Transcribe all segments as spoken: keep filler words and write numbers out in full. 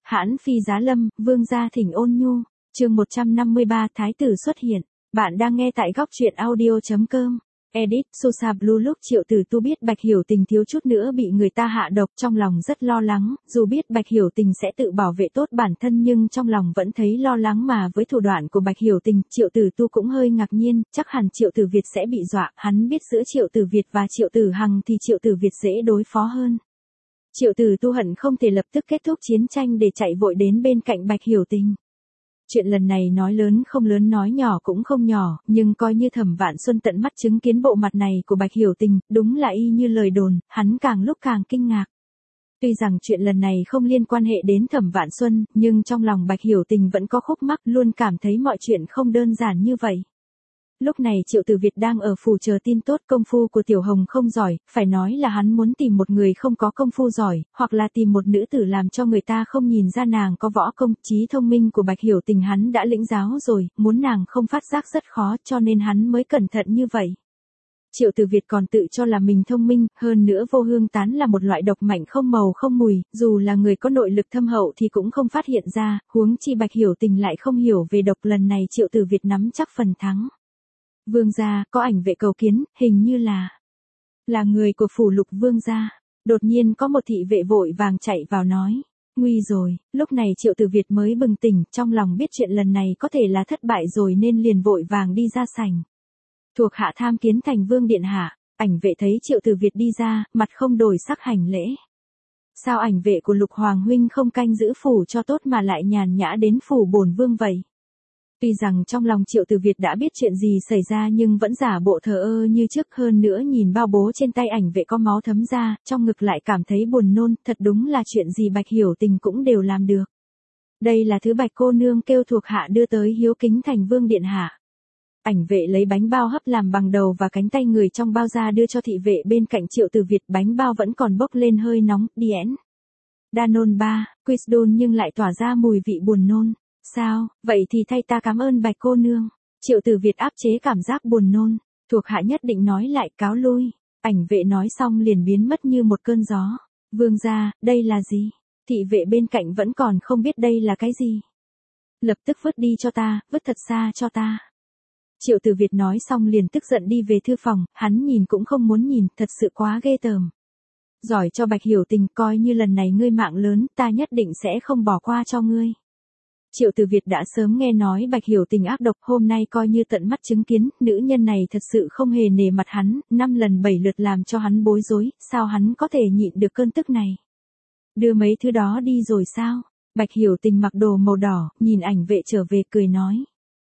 Hãn phi giá lâm, vương gia thỉnh ôn nhu, chương một trăm năm mươi ba Thái tử xuất hiện. Bạn đang nghe tại góc truyện audio.com. Edit, Sosa Blue lúc Triệu Tử Tu biết Bạch Hiểu Tình thiếu chút nữa bị người ta hạ độc, trong lòng rất lo lắng, dù biết Bạch Hiểu Tình sẽ tự bảo vệ tốt bản thân nhưng trong lòng vẫn thấy lo lắng, mà với thủ đoạn của Bạch Hiểu Tình, Triệu Tử Tu cũng hơi ngạc nhiên, chắc hẳn Triệu Tử Việt sẽ bị dọa, hắn biết giữa Triệu Tử Việt và Triệu Tử Hằng thì Triệu Tử Việt dễ đối phó hơn. Triệu Tử Tu hận không thể lập tức kết thúc chiến tranh để chạy vội đến bên cạnh Bạch Hiểu Tình. Chuyện lần này nói lớn không lớn, nói nhỏ cũng không nhỏ, nhưng coi như Thẩm Vạn Xuân tận mắt chứng kiến bộ mặt này của Bạch Hiểu Tình, đúng là y như lời đồn, hắn càng lúc càng kinh ngạc. Tuy rằng chuyện lần này không liên quan hệ đến Thẩm Vạn Xuân, nhưng trong lòng Bạch Hiểu Tình vẫn có khúc mắc, luôn cảm thấy mọi chuyện không đơn giản như vậy. Lúc này Triệu Tử Việt đang ở phủ chờ tin tốt, công phu của Tiểu Hồng không giỏi, phải nói là hắn muốn tìm một người không có công phu giỏi, hoặc là tìm một nữ tử làm cho người ta không nhìn ra nàng có võ công. Trí thông minh của Bạch Hiểu Tình hắn đã lĩnh giáo rồi, muốn nàng không phát giác rất khó, cho nên hắn mới cẩn thận như vậy. Triệu Tử Việt còn tự cho là mình thông minh, hơn nữa vô hương tán là một loại độc mạnh không màu không mùi, dù là người có nội lực thâm hậu thì cũng không phát hiện ra, huống chi Bạch Hiểu Tình lại không hiểu về độc. Lần này Triệu Tử Việt nắm chắc phần thắng. Vương gia, có ảnh vệ cầu kiến, hình như là là người của phủ Lục vương gia. Đột nhiên có một thị vệ vội vàng chạy vào nói, nguy rồi. Lúc này Triệu Tử Việt mới bừng tỉnh, trong lòng biết chuyện lần này có thể là thất bại rồi nên liền vội vàng đi ra sảnh. Thuộc hạ tham kiến thành vương điện hạ. Ảnh vệ thấy Triệu Tử Việt đi ra, mặt không đổi sắc hành lễ. Sao ảnh vệ của Lục hoàng huynh không canh giữ phủ cho tốt mà lại nhàn nhã đến phủ bổn vương vậy? Tuy rằng trong lòng Triệu Tử Việt đã biết chuyện gì xảy ra nhưng vẫn giả bộ thờ ơ như trước, hơn nữa nhìn bao bố trên tay ảnh vệ có máu thấm ra, trong ngực lại cảm thấy buồn nôn, thật đúng là chuyện gì Bạch Hiểu Tình cũng đều làm được. Đây là thứ Bạch cô nương kêu thuộc hạ đưa tới hiếu kính thành vương điện hạ. Ảnh vệ lấy bánh bao hấp làm bằng đầu và cánh tay người trong bao ra đưa cho thị vệ bên cạnh Triệu Tử Việt, bánh bao vẫn còn bốc lên hơi nóng, điển. Danone ba, Quizdon nhưng lại tỏa ra mùi vị buồn nôn. Sao, vậy thì thay ta cảm ơn Bạch cô nương. Triệu Tử Việt áp chế cảm giác buồn nôn, thuộc hạ nhất định nói lại, cáo lui. Ảnh vệ nói xong liền biến mất như một cơn gió. Vương gia, đây là gì? Thị vệ bên cạnh vẫn còn không biết đây là cái gì. Lập tức vứt đi cho ta, vứt thật xa cho ta. Triệu Tử Việt nói xong liền tức giận đi về thư phòng, hắn nhìn cũng không muốn nhìn, thật sự quá ghê tởm. Giỏi cho Bạch Hiểu Tình, coi như lần này ngươi mạng lớn, ta nhất định sẽ không bỏ qua cho ngươi. Triệu Tử Việt đã sớm nghe nói Bạch Hiểu Tình ác độc, hôm nay coi như tận mắt chứng kiến, nữ nhân này thật sự không hề nể mặt hắn, năm lần bảy lượt làm cho hắn bối rối, sao hắn có thể nhịn được cơn tức này. Đưa mấy thứ đó đi rồi sao? Bạch Hiểu Tình mặc đồ màu đỏ, nhìn ảnh vệ trở về cười nói.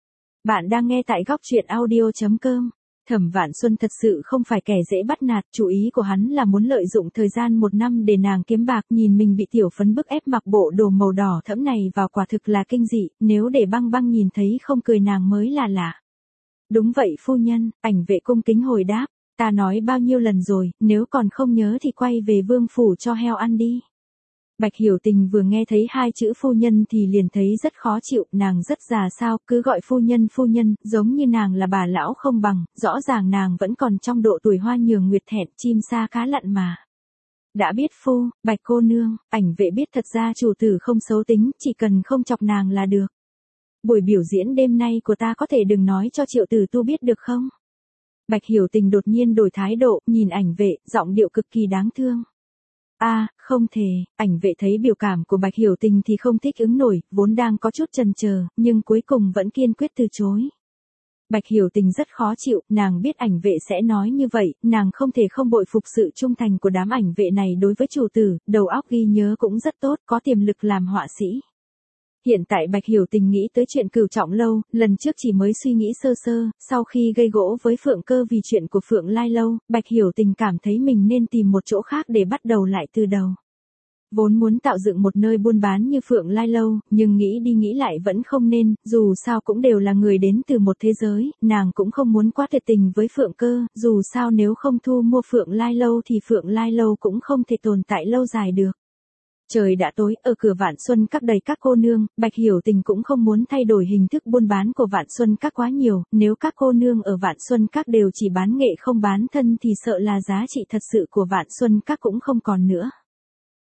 Bạn đang nghe tại góc truyện audio.com. Thẩm Vạn Xuân thật sự không phải kẻ dễ bắt nạt, chủ ý của hắn là muốn lợi dụng thời gian một năm để nàng kiếm bạc, nhìn mình bị Tiểu Phấn bức ép mặc bộ đồ màu đỏ thẫm này vào quả thực là kinh dị, nếu để Băng Băng nhìn thấy không cười nàng mới là lạ. Đúng vậy phu nhân, ảnh vệ cung kính hồi đáp, ta nói bao nhiêu lần rồi, nếu còn không nhớ thì quay về vương phủ cho heo ăn đi. Bạch Hiểu Tình vừa nghe thấy hai chữ phu nhân thì liền thấy rất khó chịu, nàng rất già sao, cứ gọi phu nhân phu nhân, giống như nàng là bà lão không bằng, rõ ràng nàng vẫn còn trong độ tuổi hoa nhường nguyệt thẹn, chim sa cá lặn mà. Đã biết phu, Bạch cô nương, ảnh vệ biết thật ra chủ tử không xấu tính, chỉ cần không chọc nàng là được. Buổi biểu diễn đêm nay của ta có thể đừng nói cho Triệu Tử Tu biết được không? Bạch Hiểu Tình đột nhiên đổi thái độ, nhìn ảnh vệ, giọng điệu cực kỳ đáng thương. A, à, không thể. Ảnh vệ thấy biểu cảm của Bạch Hiểu Tình thì không thích ứng nổi, vốn đang có chút chần chờ, nhưng cuối cùng vẫn kiên quyết từ chối. Bạch Hiểu Tình rất khó chịu, nàng biết ảnh vệ sẽ nói như vậy, nàng không thể không bội phục sự trung thành của đám ảnh vệ này đối với chủ tử, đầu óc ghi nhớ cũng rất tốt, có tiềm lực làm họa sĩ. Hiện tại Bạch Hiểu Tình nghĩ tới chuyện Cửu Trọng Lâu, lần trước chỉ mới suy nghĩ sơ sơ, sau khi gây gỗ với Phượng Cơ vì chuyện của Phượng Lai Lâu, Bạch Hiểu Tình cảm thấy mình nên tìm một chỗ khác để bắt đầu lại từ đầu. Vốn muốn tạo dựng một nơi buôn bán như Phượng Lai Lâu, nhưng nghĩ đi nghĩ lại vẫn không nên, dù sao cũng đều là người đến từ một thế giới, nàng cũng không muốn quá tuyệt tình với Phượng Cơ, dù sao nếu không thu mua Phượng Lai Lâu thì Phượng Lai Lâu cũng không thể tồn tại lâu dài được. Trời đã tối, ở cửa Vạn Xuân Các đầy các cô nương, Bạch Hiểu Tình cũng không muốn thay đổi hình thức buôn bán của Vạn Xuân Các quá nhiều, nếu các cô nương ở Vạn Xuân Các đều chỉ bán nghệ không bán thân thì sợ là giá trị thật sự của Vạn Xuân Các cũng không còn nữa.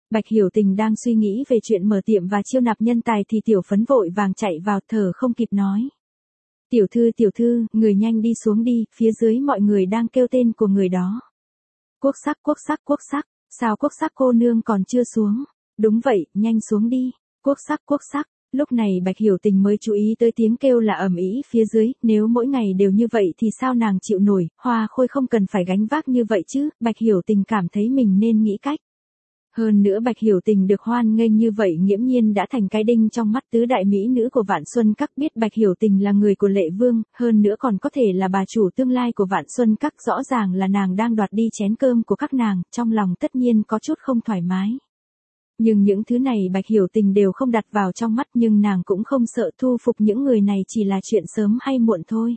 Bạch Hiểu Tình đang suy nghĩ về chuyện mở tiệm và chiêu nạp nhân tài thì Tiểu Phấn vội vàng chạy vào, thở không kịp nói. Tiểu thư tiểu thư, người nhanh đi xuống đi, phía dưới mọi người đang kêu tên của người đó. Quốc sắc quốc sắc quốc sắc, sao quốc sắc cô nương còn chưa xuống? Đúng vậy, nhanh xuống đi, quốc sắc quốc sắc. Lúc này Bạch Hiểu Tình mới chú ý tới tiếng kêu là ầm ĩ phía dưới, nếu mỗi ngày đều như vậy thì sao nàng chịu nổi, Hoa Khôi không cần phải gánh vác như vậy chứ, Bạch Hiểu Tình cảm thấy mình nên nghĩ cách. Hơn nữa Bạch Hiểu Tình được hoan nghênh như vậy nghiễm nhiên đã thành cái đinh trong mắt tứ đại mỹ nữ của Vạn Xuân Các, biết Bạch Hiểu Tình là người của Lệ Vương, hơn nữa còn có thể là bà chủ tương lai của Vạn Xuân Các, rõ ràng là nàng đang đoạt đi chén cơm của các nàng, trong lòng tất nhiên có chút không thoải mái. Nhưng những thứ này Bạch Hiểu Tình đều không đặt vào trong mắt, nhưng nàng cũng không sợ, thu phục những người này chỉ là chuyện sớm hay muộn thôi.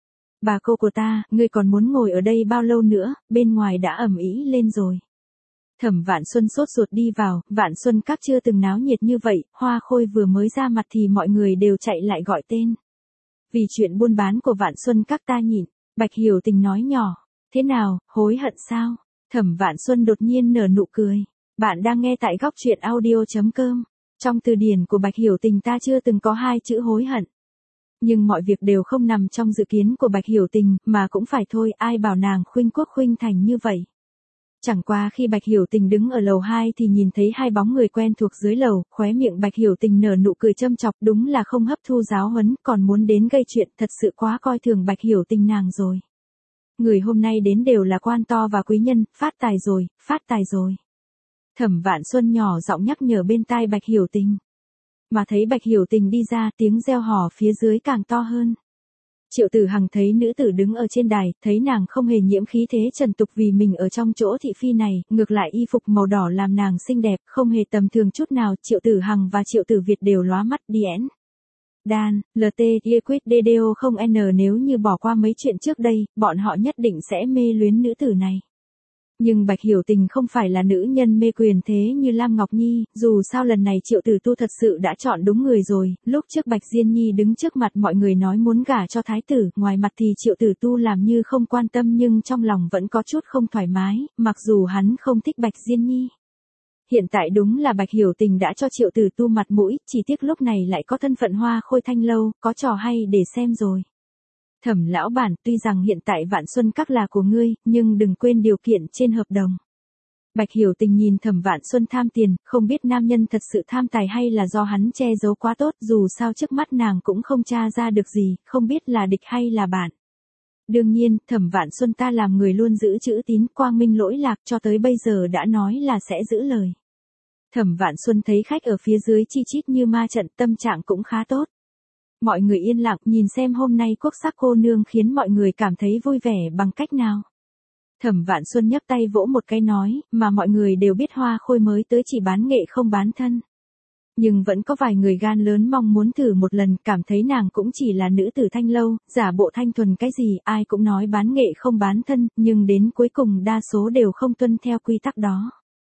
Bà cô của ta, ngươi còn muốn ngồi ở đây bao lâu nữa, bên ngoài đã ầm ĩ lên rồi. Thẩm Vạn Xuân sốt ruột đi vào, Vạn Xuân Các chưa từng náo nhiệt như vậy, Hoa Khôi vừa mới ra mặt thì mọi người đều chạy lại gọi tên. Vì chuyện buôn bán của Vạn Xuân Các ta nhịn, Bạch Hiểu Tình nói nhỏ, thế nào, hối hận sao? Thẩm Vạn Xuân đột nhiên nở nụ cười. Bạn đang nghe tại góc truyện audio chấm com. Trong từ điển của Bạch Hiểu Tình ta chưa từng có hai chữ hối hận. Nhưng mọi việc đều không nằm trong dự kiến của Bạch Hiểu Tình, mà cũng phải thôi, ai bảo nàng khuynh quốc khuynh thành như vậy. Chẳng qua khi Bạch Hiểu Tình đứng ở lầu hai thì nhìn thấy hai bóng người quen thuộc dưới lầu, khóe miệng Bạch Hiểu Tình nở nụ cười châm chọc, đúng là không hấp thu giáo huấn, còn muốn đến gây chuyện, thật sự quá coi thường Bạch Hiểu Tình nàng rồi. Người hôm nay đến đều là quan to và quý nhân, phát tài rồi, phát tài rồi. Thẩm Vạn Xuân nhỏ giọng nhắc nhở bên tai Bạch Hiểu Tình. Mà thấy Bạch Hiểu Tình đi ra, tiếng reo hò phía dưới càng to hơn. Triệu Tử Hằng thấy nữ tử đứng ở trên đài, thấy nàng không hề nhiễm khí thế trần tục vì mình ở trong chỗ thị phi này, ngược lại y phục màu đỏ làm nàng xinh đẹp, không hề tầm thường chút nào. Triệu Tử Hằng và Triệu Tử Việt đều lóa mắt điển. Dan, lờ tê, Equid đê đê o không N nếu như bỏ qua mấy chuyện trước đây, bọn họ nhất định sẽ mê luyến nữ tử này. Nhưng Bạch Hiểu Tình không phải là nữ nhân mê quyền thế như Lam Ngọc Nhi, dù sao lần này Triệu Tử Tu thật sự đã chọn đúng người rồi, lúc trước Bạch Diên Nhi đứng trước mặt mọi người nói muốn gả cho thái tử, ngoài mặt thì Triệu Tử Tu làm như không quan tâm nhưng trong lòng vẫn có chút không thoải mái, mặc dù hắn không thích Bạch Diên Nhi. Hiện tại đúng là Bạch Hiểu Tình đã cho Triệu Tử Tu mặt mũi, chỉ tiếc lúc này lại có thân phận Hoa Khôi Thanh Lâu, có trò hay để xem rồi. Thẩm lão bản, tuy rằng hiện tại Vạn Xuân Các là của ngươi, nhưng đừng quên điều kiện trên hợp đồng. Bạch Hiểu Tình nhìn Thẩm Vạn Xuân tham tiền, không biết nam nhân thật sự tham tài hay là do hắn che giấu quá tốt, dù sao trước mắt nàng cũng không tra ra được gì, không biết là địch hay là bạn. Đương nhiên, Thẩm Vạn Xuân ta làm người luôn giữ chữ tín, quang minh lỗi lạc, cho tới bây giờ đã nói là sẽ giữ lời. Thẩm Vạn Xuân thấy khách ở phía dưới chi chít như ma trận, tâm trạng cũng khá tốt. Mọi người yên lặng nhìn xem hôm nay quốc sắc cô nương khiến mọi người cảm thấy vui vẻ bằng cách nào. Thẩm Vạn Xuân nhấc tay vỗ một cái nói, mà mọi người đều biết Hoa Khôi mới tới chỉ bán nghệ không bán thân. Nhưng vẫn có vài người gan lớn mong muốn thử một lần, cảm thấy nàng cũng chỉ là nữ tử Thanh Lâu, giả bộ thanh thuần cái gì, ai cũng nói bán nghệ không bán thân, nhưng đến cuối cùng đa số đều không tuân theo quy tắc đó.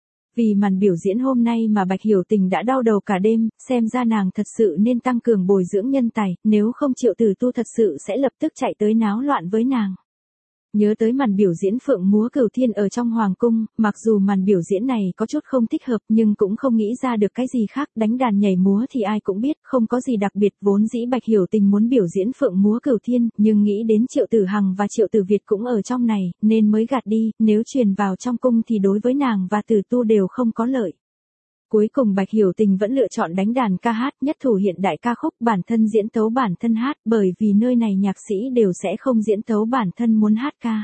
Vì màn biểu diễn hôm nay mà Bạch Hiểu Tình đã đau đầu cả đêm, xem ra nàng thật sự nên tăng cường bồi dưỡng nhân tài, nếu không Triệu Tử Tu thật sự sẽ lập tức chạy tới náo loạn với nàng. Nhớ tới màn biểu diễn phượng múa cửu thiên ở trong hoàng cung, mặc dù màn biểu diễn này có chút không thích hợp nhưng cũng không nghĩ ra được cái gì khác, đánh đàn nhảy múa thì ai cũng biết, không có gì đặc biệt, vốn dĩ Bạch Hiểu Tình muốn biểu diễn phượng múa cửu thiên, nhưng nghĩ đến Triệu Tử Hằng và Triệu Tử Việt cũng ở trong này, nên mới gạt đi, nếu truyền vào trong cung thì đối với nàng và Tử Tu đều không có lợi. Cuối cùng Bạch Hiểu Tình vẫn lựa chọn đánh đàn ca hát, nhất thủ hiện đại ca khúc, bản thân diễn tấu bản thân hát, bởi vì nơi này nhạc sĩ đều sẽ không diễn tấu bản thân muốn hát ca.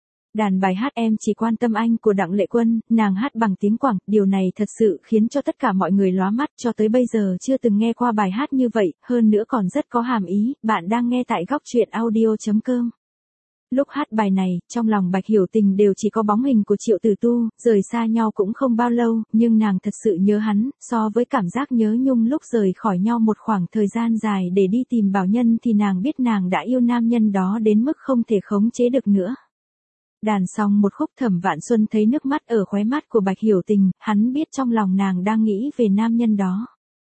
Đàn bài hát Em Chỉ Quan Tâm Anh của Đặng Lệ Quân, nàng hát bằng tiếng Quảng, điều này thật sự khiến cho tất cả mọi người lóa mắt, cho tới bây giờ chưa từng nghe qua bài hát như vậy, hơn nữa còn rất có hàm ý. Bạn đang nghe tại góc truyện audio chấm com. Lúc hát bài này, trong lòng Bạch Hiểu Tình đều chỉ có bóng hình của Triệu Tử Tu, rời xa nhau cũng không bao lâu, nhưng nàng thật sự nhớ hắn, so với cảm giác nhớ nhung lúc rời khỏi nhau một khoảng thời gian dài để đi tìm Bảo Nhân thì nàng biết nàng đã yêu nam nhân đó đến mức không thể khống chế được nữa. Đàn xong một khúc, Thẩm Vạn Xuân thấy nước mắt ở khóe mắt của Bạch Hiểu Tình, hắn biết trong lòng nàng đang nghĩ về nam nhân đó.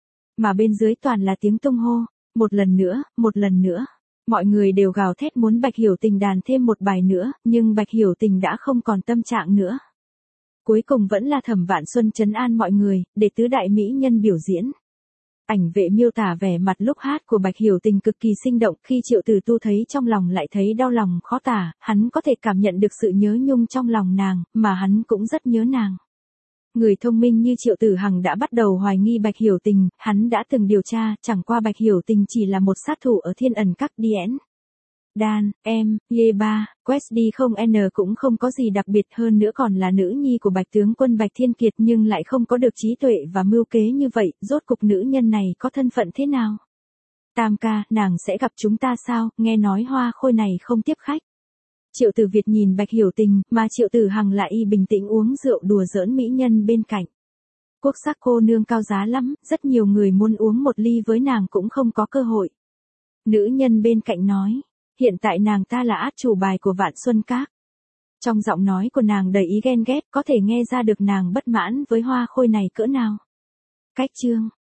Mà bên dưới toàn là tiếng tung hô, một lần nữa, một lần nữa. Mọi người đều gào thét muốn Bạch Hiểu Tình đàn thêm một bài nữa, nhưng Bạch Hiểu Tình đã không còn tâm trạng nữa. Cuối cùng vẫn là Thẩm Vạn Xuân trấn an mọi người, để tứ đại mỹ nhân biểu diễn. Ảnh vệ miêu tả vẻ mặt lúc hát của Bạch Hiểu Tình cực kỳ sinh động, khi Triệu Tử Tu thấy trong lòng lại thấy đau lòng khó tả, hắn có thể cảm nhận được sự nhớ nhung trong lòng nàng, mà hắn cũng rất nhớ nàng. Người thông minh như Triệu Tử Hằng đã bắt đầu hoài nghi Bạch Hiểu Tình, hắn đã từng điều tra, chẳng qua Bạch Hiểu Tình chỉ là một sát thủ ở Thiên Ẩn Các Dien. Dan, em, Ye ba, Quest đi không N cũng không có gì đặc biệt, hơn nữa còn là nữ nhi của Bạch tướng quân Bạch Thiên Kiệt, nhưng lại không có được trí tuệ và mưu kế như vậy, rốt cục nữ nhân này có thân phận thế nào? Tam ca, nàng sẽ gặp chúng ta sao, nghe nói Hoa Khôi này không tiếp khách. Triệu Tử Việt nhìn Bạch Hiểu Tình, mà Triệu Tử Hằng lại y bình tĩnh uống rượu đùa giỡn mỹ nhân bên cạnh. Quốc sắc cô nương cao giá lắm, rất nhiều người muốn uống một ly với nàng cũng không có cơ hội. Nữ nhân bên cạnh nói. Hiện tại nàng ta là át chủ bài của Vạn Xuân Các. Trong giọng nói của nàng đầy ý ghen ghét, có thể nghe ra được nàng bất mãn với Hoa Khôi này cỡ nào. Cách chương